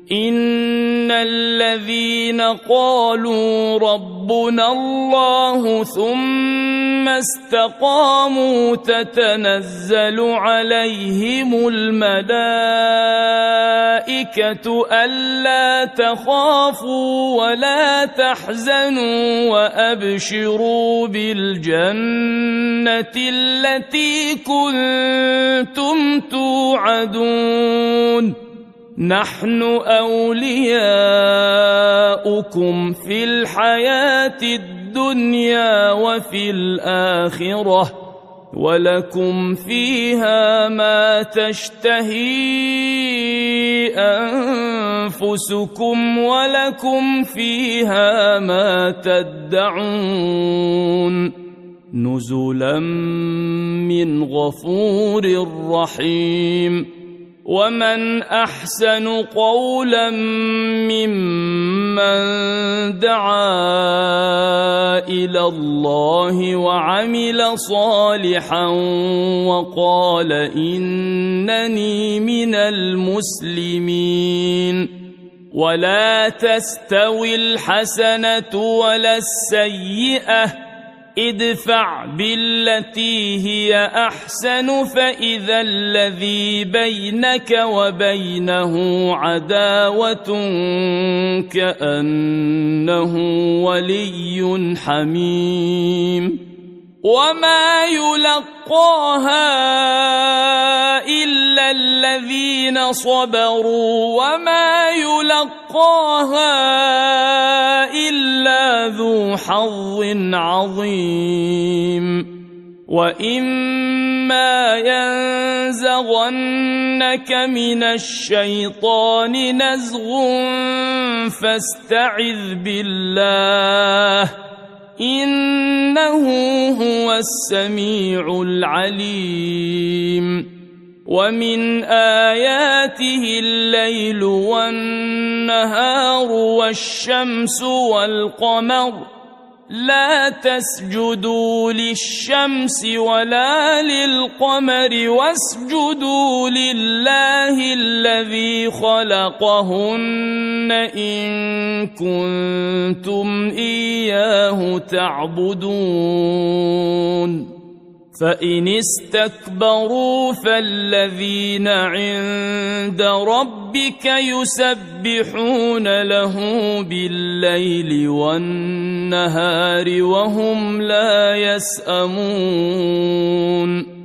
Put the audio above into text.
إن الذين قالوا ربنا الله ثم استقاموا تتنزل عليهم الملائكة ألا تخافوا ولا تحزنوا وأبشروا بالجنة التي كنتم توعدون نحن أولياؤكم في الحياة الدنيا وفي الآخرة ولكم فيها ما تشتهي أنفسكم ولكم فيها ما تدعون نزلا من غفور رحيم ومن أحسن قولا ممن دعا إلى الله وعمل صالحا وقال إنني من المسلمين ولا تستوي الحسنة ولا السيئة ادفع بالتي هي أحسن فإذا الذي بينك وبينه عداوة كأنه ولي حميم وما يلقاها إلا الذين صبروا وما يلقاها إلا ذو حظ عظيم وإما ينزغنك من الشيطان نزغ فاستعذ بالله إنه هو السميع العليم ومن آياته الليل والنهار والشمس والقمر لا تسجدوا للشمس ولا للقمر واسجدوا لله الذي خلقهن إن كنتم إياه تعبدون فإن استكبروا فالذين عند ربك يسبحون له بالليل والنهار وهم لا يسأمون